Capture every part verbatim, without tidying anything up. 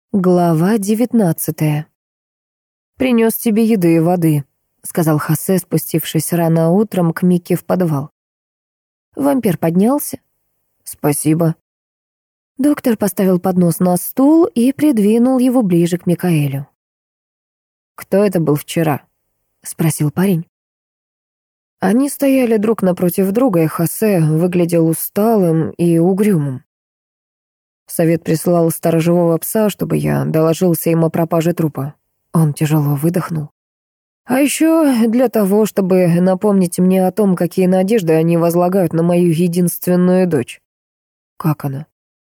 Глава девятнадцатая. «Принес тебе еды и воды», — сказал Хосе, спустившись рано утром к Микке в подвал. Вампир поднялся. «Спасибо». Доктор поставил поднос на стул и придвинул его ближе к Микаэлю. «Кто это был вчера?» — спросил парень. Они стояли друг напротив друга, и Хосе выглядел усталым и угрюмым. Совет прислал сторожевого пса, чтобы я доложился им о пропаже трупа. Он тяжело выдохнул. А еще для того, чтобы напомнить мне о том, какие надежды они возлагают на мою единственную дочь. Как она?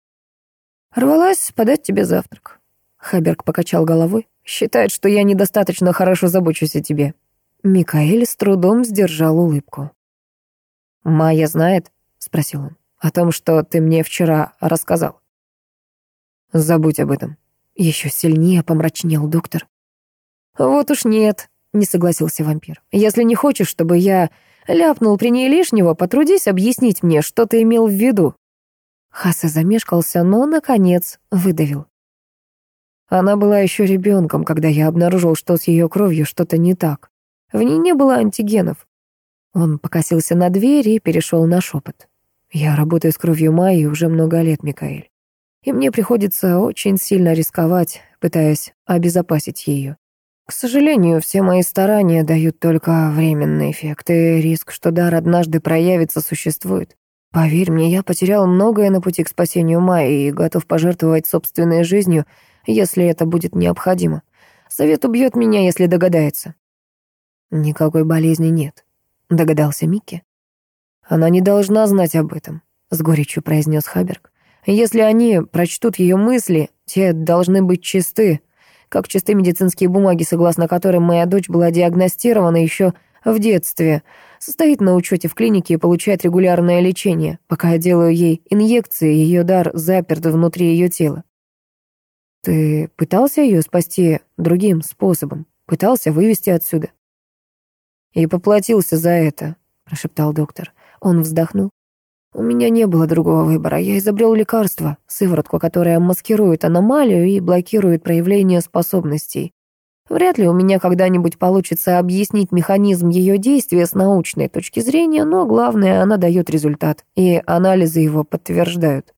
Рвалась подать тебе завтрак. Хаберг покачал головой. Считает, что я недостаточно хорошо забочусь о тебе. Микаэль с трудом сдержал улыбку. «Майя знает?» — спросил он. «О том, что ты мне вчера рассказал». «Забудь об этом». Еще сильнее помрачнел доктор. «Вот уж нет», — не согласился вампир. «Если не хочешь, чтобы я ляпнул при ней лишнего, потрудись объяснить мне, что ты имел в виду». Хосе замешкался, но, наконец, выдавил. Она была еще ребенком, когда я обнаружил, что с ее кровью что-то не так. В ней не было антигенов. Он покосился на дверь и перешел на шепот. «Я работаю с кровью Майи уже много лет, Микаэль. И мне приходится очень сильно рисковать, пытаясь обезопасить ее. К сожалению, все мои старания дают только временный эффект, и риск, что дар однажды проявится, существует. Поверь мне, я потерял многое на пути к спасению Майи и готов пожертвовать собственной жизнью, если это будет необходимо. Совет убьет меня, если догадается». «Никакой болезни нет», — догадался Микки. «Она не должна знать об этом», — с горечью произнес Хаберг. «Если они прочтут ее мысли, те должны быть чисты, как чисты медицинские бумаги, согласно которым моя дочь была диагностирована еще в детстве, состоит на учете в клинике и получает регулярное лечение. Пока я делаю ей инъекции, ее дар заперт внутри ее тела». «Ты пытался ее спасти другим способом? Пытался вывести отсюда?» «И поплатился за это», — прошептал доктор. Он вздохнул. «У меня не было другого выбора. Я изобрел лекарство, сыворотку, которая маскирует аномалию и блокирует проявление способностей. Вряд ли у меня когда-нибудь получится объяснить механизм ее действия с научной точки зрения, но главное, она дает результат, и анализы его подтверждают».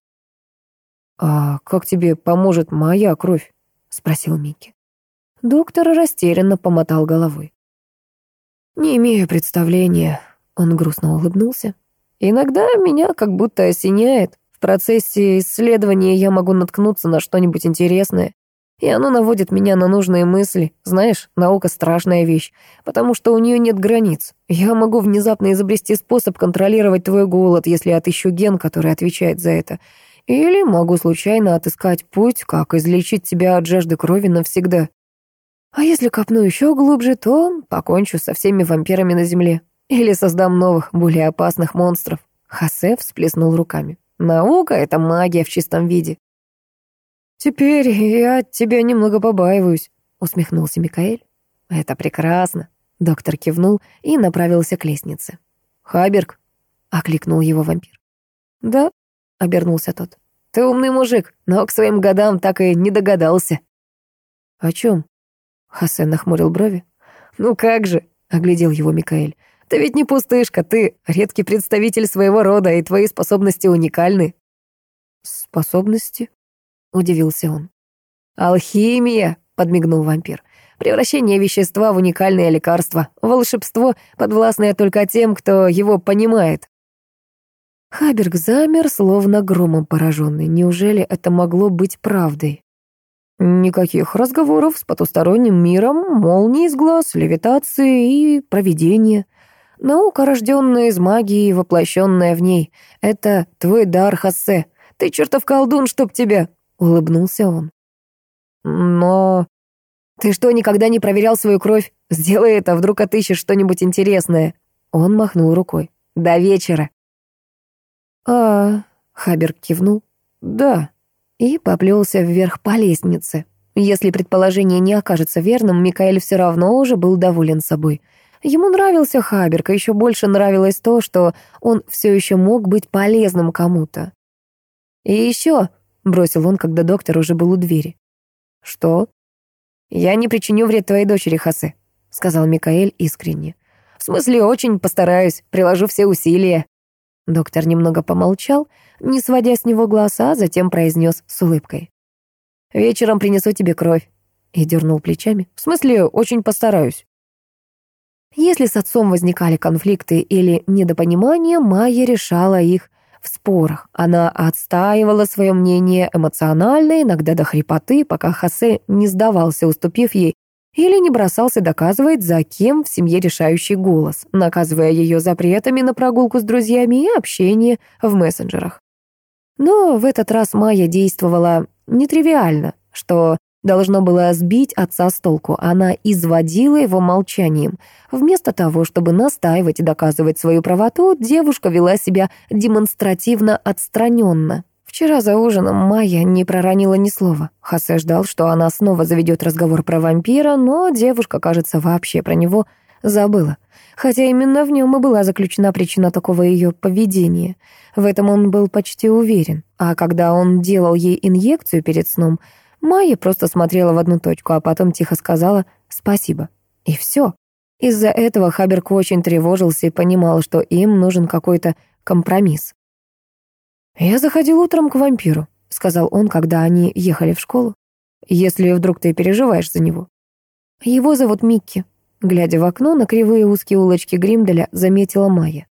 «А как тебе поможет моя кровь?» — спросил Микки. Доктор растерянно помотал головой. «Не имею представления», — он грустно улыбнулся. «Иногда меня как будто осеняет. В процессе исследования я могу наткнуться на что-нибудь интересное, и оно наводит меня на нужные мысли. Знаешь, наука — страшная вещь, потому что у нее нет границ. Я могу внезапно изобрести способ контролировать твой голод, если отыщу ген, который отвечает за это. Или могу случайно отыскать путь, как излечить тебя от жажды крови навсегда. А если копну еще глубже, то покончу со всеми вампирами на земле. Или создам новых, более опасных монстров». Хосе всплеснул руками. «Наука — это магия в чистом виде». «Теперь я от тебя немного побаиваюсь», — усмехнулся Микаэль. «Это прекрасно», — доктор кивнул и направился к лестнице. «Хаберг», — окликнул его вампир. «Да», — обернулся тот. «Ты умный мужик, но к своим годам так и не догадался». «О чем?» — Хосе нахмурил брови. «Ну как же», — оглядел его Микаэль. «Ты ведь не пустышка, ты редкий представитель своего рода, и твои способности уникальны». «Способности?» — удивился он. «Алхимия», — подмигнул вампир. «Превращение вещества в уникальное лекарство. Волшебство, подвластное только тем, кто его понимает». Хаберг замер, словно громом пораженный. Неужели это могло быть правдой? Никаких разговоров с потусторонним миром, молнии из глаз, левитации и провидения. Наука, рожденная из магии и воплощенная в ней. Это твой дар, Хосе. Ты чертов колдун, чтоб тебя!» — улыбнулся он. «Но ты что, никогда не проверял свою кровь? Сделай это, вдруг отыщешь что-нибудь интересное». Он махнул рукой. «До вечера». «А...» — Хаберг кивнул. «Да». И поплелся вверх по лестнице. Если предположение не окажется верным, Микаэль все равно уже был доволен собой. Ему нравился Хаберг, а еще больше нравилось то, что он все еще мог быть полезным кому-то. «И еще», — бросил он, когда доктор уже был у двери, «Что?» «Я не причиню вред твоей дочери, Хосе», — сказал Микаэль искренне. «В смысле, очень постараюсь, приложу все усилия». Доктор немного помолчал, не сводя с него глаз, а затем произнес с улыбкой. «Вечером принесу тебе кровь». И дернул плечами. «В смысле, очень постараюсь». Если с отцом возникали конфликты или недопонимания, Майя решала их в спорах. Она отстаивала свое мнение эмоционально, иногда до хрипоты, пока Хосе не сдавался, уступив ей, или не бросался доказывать, за кем в семье решающий голос, наказывая ее запретами на прогулку с друзьями и общение в мессенджерах. Но в этот раз Майя действовала нетривиально, что должно было сбить отца с толку. Она изводила его молчанием. Вместо того, чтобы настаивать и доказывать свою правоту, девушка вела себя демонстративно отстраненно. Вчера за ужином Майя не проронила ни слова. Хосе ждал, что она снова заведет разговор про вампира, но девушка, кажется, вообще про него забыла. Хотя именно в нем и была заключена причина такого ее поведения. В этом он был почти уверен. А когда он делал ей инъекцию перед сном, Майя просто смотрела в одну точку, а потом тихо сказала «спасибо». И все. Из-за этого Хаберг очень тревожился и понимал, что им нужен какой-то компромисс. «Я заходил утром к вампиру», — сказал он, когда они ехали в школу. «Если вдруг ты переживаешь за него». «Его зовут Микки», — глядя в окно на кривые узкие улочки Гримделя, заметила Майя.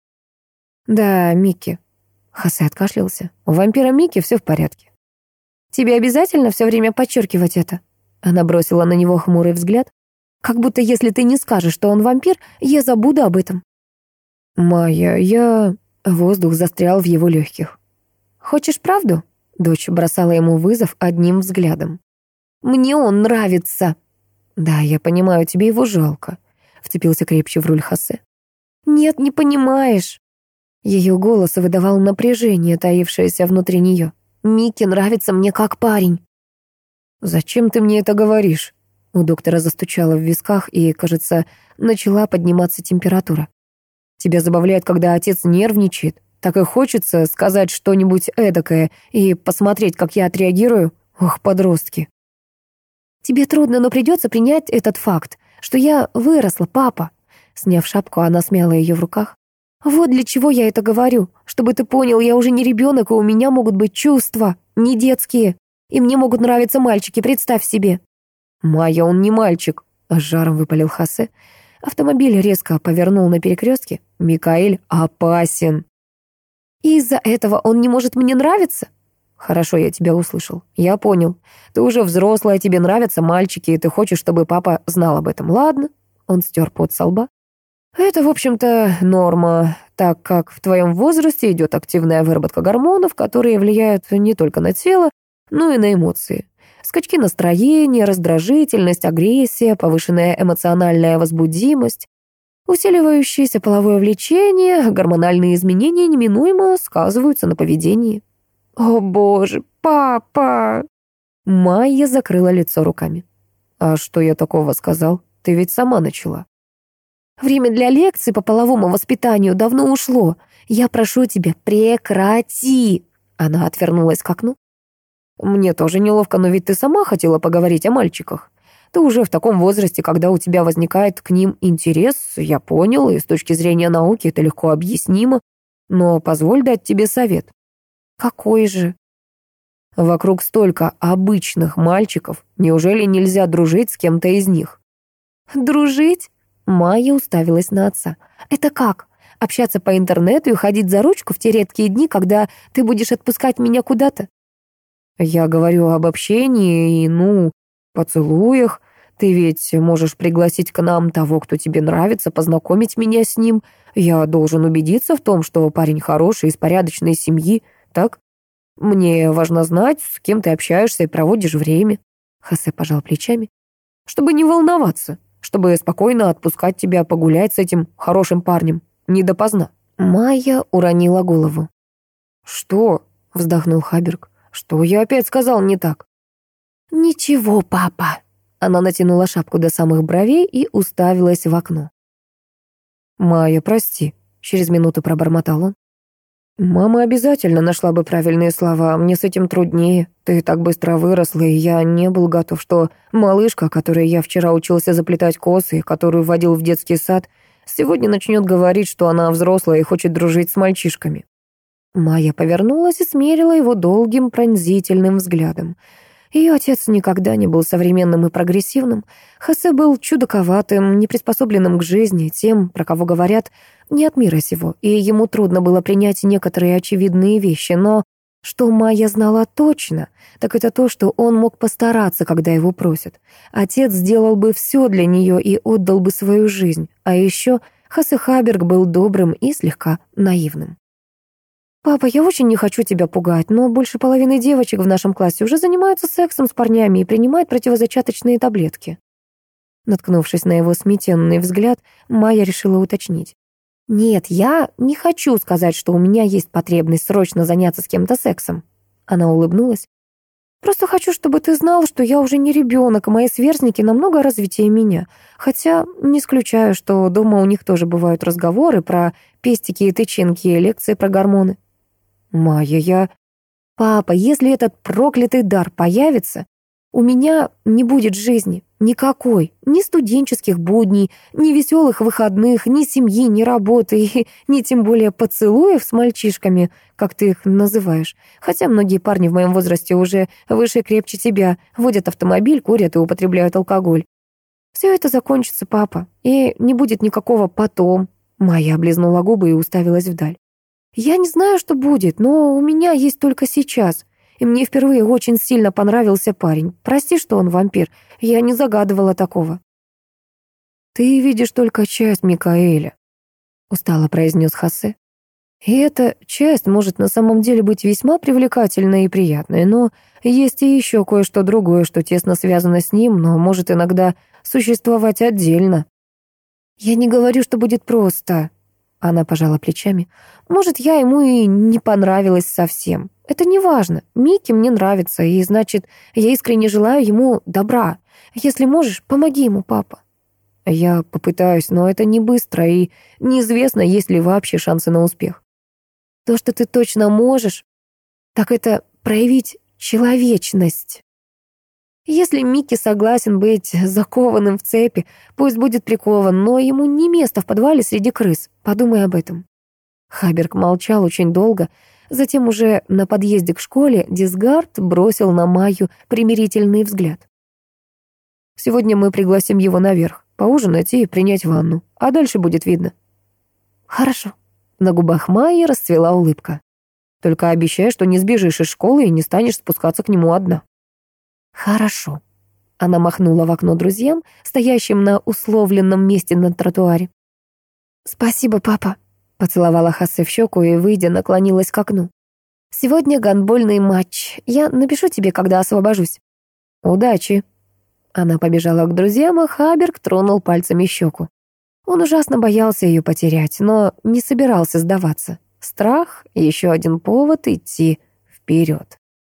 «Да, Микки». Хосе откашлялся. «У вампира Микки все в порядке». «Тебе обязательно все время подчеркивать это?» Она бросила на него хмурый взгляд. «Как будто если ты не скажешь, что он вампир, я забуду об этом». «Майя, я...» Воздух застрял в его легких. «Хочешь правду?» Дочь бросала ему вызов одним взглядом. «Мне он нравится». «Да, я понимаю, тебе его жалко», — вцепился крепче в руль Хосе. «Нет, не понимаешь». Ее голос выдавал напряжение, таившееся внутри нее. «Микки нравится мне как парень». «Зачем ты мне это говоришь?» У доктора застучало в висках и, кажется, начала подниматься температура. «Тебя забавляет, когда отец нервничает? Так и хочется сказать что-нибудь эдакое и посмотреть, как я отреагирую? Ох, подростки!» «Тебе трудно, но придется принять этот факт, что я выросла, папа». Сняв шапку, она смяла ее в руках. «Вот для чего я это говорю. Чтобы ты понял, я уже не ребенок, и у меня могут быть чувства, не детские. И мне могут нравиться мальчики, представь себе». «Майя, он не мальчик», — с жаром выпалил Хосе. Автомобиль резко повернул на перекрестке. «Микаэль опасен». «И из-за этого он не может мне нравиться?» «Хорошо, я тебя услышал. Я понял. Ты уже взрослая, тебе нравятся мальчики, и ты хочешь, чтобы папа знал об этом. Ладно?» Он стер пот со лба. «Это, в общем-то, норма, так как в твоем возрасте идет активная выработка гормонов, которые влияют не только на тело, но и на эмоции. Скачки настроения, раздражительность, агрессия, повышенная эмоциональная возбудимость, усиливающееся половое влечение, гормональные изменения неминуемо сказываются на поведении». «О, боже, папа!» Майя закрыла лицо руками. «А что я такого сказал? Ты ведь сама начала». «Время для лекций по половому воспитанию давно ушло. Я прошу тебя, прекрати!» Она отвернулась к окну. «Мне тоже неловко, но ведь ты сама хотела поговорить о мальчиках. Ты уже в таком возрасте, когда у тебя возникает к ним интерес, я понял, и с точки зрения науки это легко объяснимо, но позволь дать тебе совет». «Какой же?» «Вокруг столько обычных мальчиков, неужели нельзя дружить с кем-то из них?» «Дружить?» Майя уставилась на отца. «Это как? Общаться по интернету и ходить за ручку в те редкие дни, когда ты будешь отпускать меня куда-то?» «Я говорю об общении и, ну, поцелуях. Ты ведь можешь пригласить к нам того, кто тебе нравится, познакомить меня с ним. Я должен убедиться в том, что парень хороший, из порядочной семьи, так? Мне важно знать, с кем ты общаешься и проводишь время». Хосе пожал плечами. «Чтобы не волноваться, чтобы спокойно отпускать тебя погулять с этим хорошим парнем, не допоздна». Майя уронила голову. «Что?» — вздохнул Хаберг. «Что я опять сказал не так?» «Ничего, папа». Она натянула шапку до самых бровей и уставилась в окно. «Майя, прости», — через минуту пробормотал он. Мама обязательно нашла бы правильные слова, мне с этим труднее. Ты так быстро выросла, и я не был готов, что малышка, которой я вчера учился заплетать косы, которую водил в детский сад, сегодня начнет говорить, что она взрослая и хочет дружить с мальчишками. Майя повернулась и смерила его долгим пронзительным взглядом. Ее отец никогда не был современным и прогрессивным. Хосе был чудаковатым, неприспособленным к жизни, тем, про кого говорят, не от мира сего, и ему трудно было принять некоторые очевидные вещи, но что Майя знала точно, так это то, что он мог постараться, когда его просят. Отец сделал бы все для нее и отдал бы свою жизнь, а еще Хосе Хаберг был добрым и слегка наивным. «Папа, я очень не хочу тебя пугать, но больше половины девочек в нашем классе уже занимаются сексом с парнями и принимают противозачаточные таблетки». Наткнувшись на его сметенный взгляд, Майя решила уточнить. «Нет, я не хочу сказать, что у меня есть потребность срочно заняться с кем-то сексом». Она улыбнулась. «Просто хочу, чтобы ты знал, что я уже не ребенок, и мои сверстники намного развитее меня. Хотя не исключаю, что дома у них тоже бывают разговоры про пестики и тычинки и лекции про гормоны». «Майя, я...» «Папа, если этот проклятый дар появится, у меня не будет жизни. Никакой. Ни студенческих будней, ни веселых выходных, ни семьи, ни работы, и ни тем более поцелуев с мальчишками, как ты их называешь. Хотя многие парни в моем возрасте уже выше и крепче тебя, водят автомобиль, курят и употребляют алкоголь. Все это закончится, папа, и не будет никакого потом». Майя облизнула губы и уставилась вдаль. «Я не знаю, что будет, но у меня есть только сейчас. И мне впервые очень сильно понравился парень. Прости, что он вампир. Я не загадывала такого». «Ты видишь только часть Микаэля», — устало произнес Хосе. «И эта часть может на самом деле быть весьма привлекательной и приятной, но есть и еще кое-что другое, что тесно связано с ним, но может иногда существовать отдельно». «Я не говорю, что будет просто», — она пожала плечами. «Может, я ему и не понравилась совсем. Это не важно. Микки мне нравится, и значит, я искренне желаю ему добра. Если можешь, помоги ему, папа». «Я попытаюсь, но это не быстро, и неизвестно, есть ли вообще шансы на успех». «То, что ты точно можешь, так это проявить человечность. Если Микки согласен быть закованным в цепи, пусть будет прикован, но ему не место в подвале среди крыс. Подумай об этом». Хаберг молчал очень долго. Затем уже на подъезде к школе Дисгард бросил на Майю примирительный взгляд. «Сегодня мы пригласим его наверх, поужинать и принять ванну, а дальше будет видно». «Хорошо». На губах Майи расцвела улыбка. «Только обещай, что не сбежишь из школы и не станешь спускаться к нему одна». «Хорошо». Она махнула в окно друзьям, стоящим на условленном месте на тротуаре. «Спасибо, папа», — поцеловала Хосе в щеку и, выйдя, наклонилась к окну. «Сегодня гандбольный матч. Я напишу тебе, когда освобожусь». «Удачи». Она побежала к друзьям, а Хаберг тронул пальцами щеку. Он ужасно боялся ее потерять, но не собирался сдаваться. Страх — еще один повод идти вперед.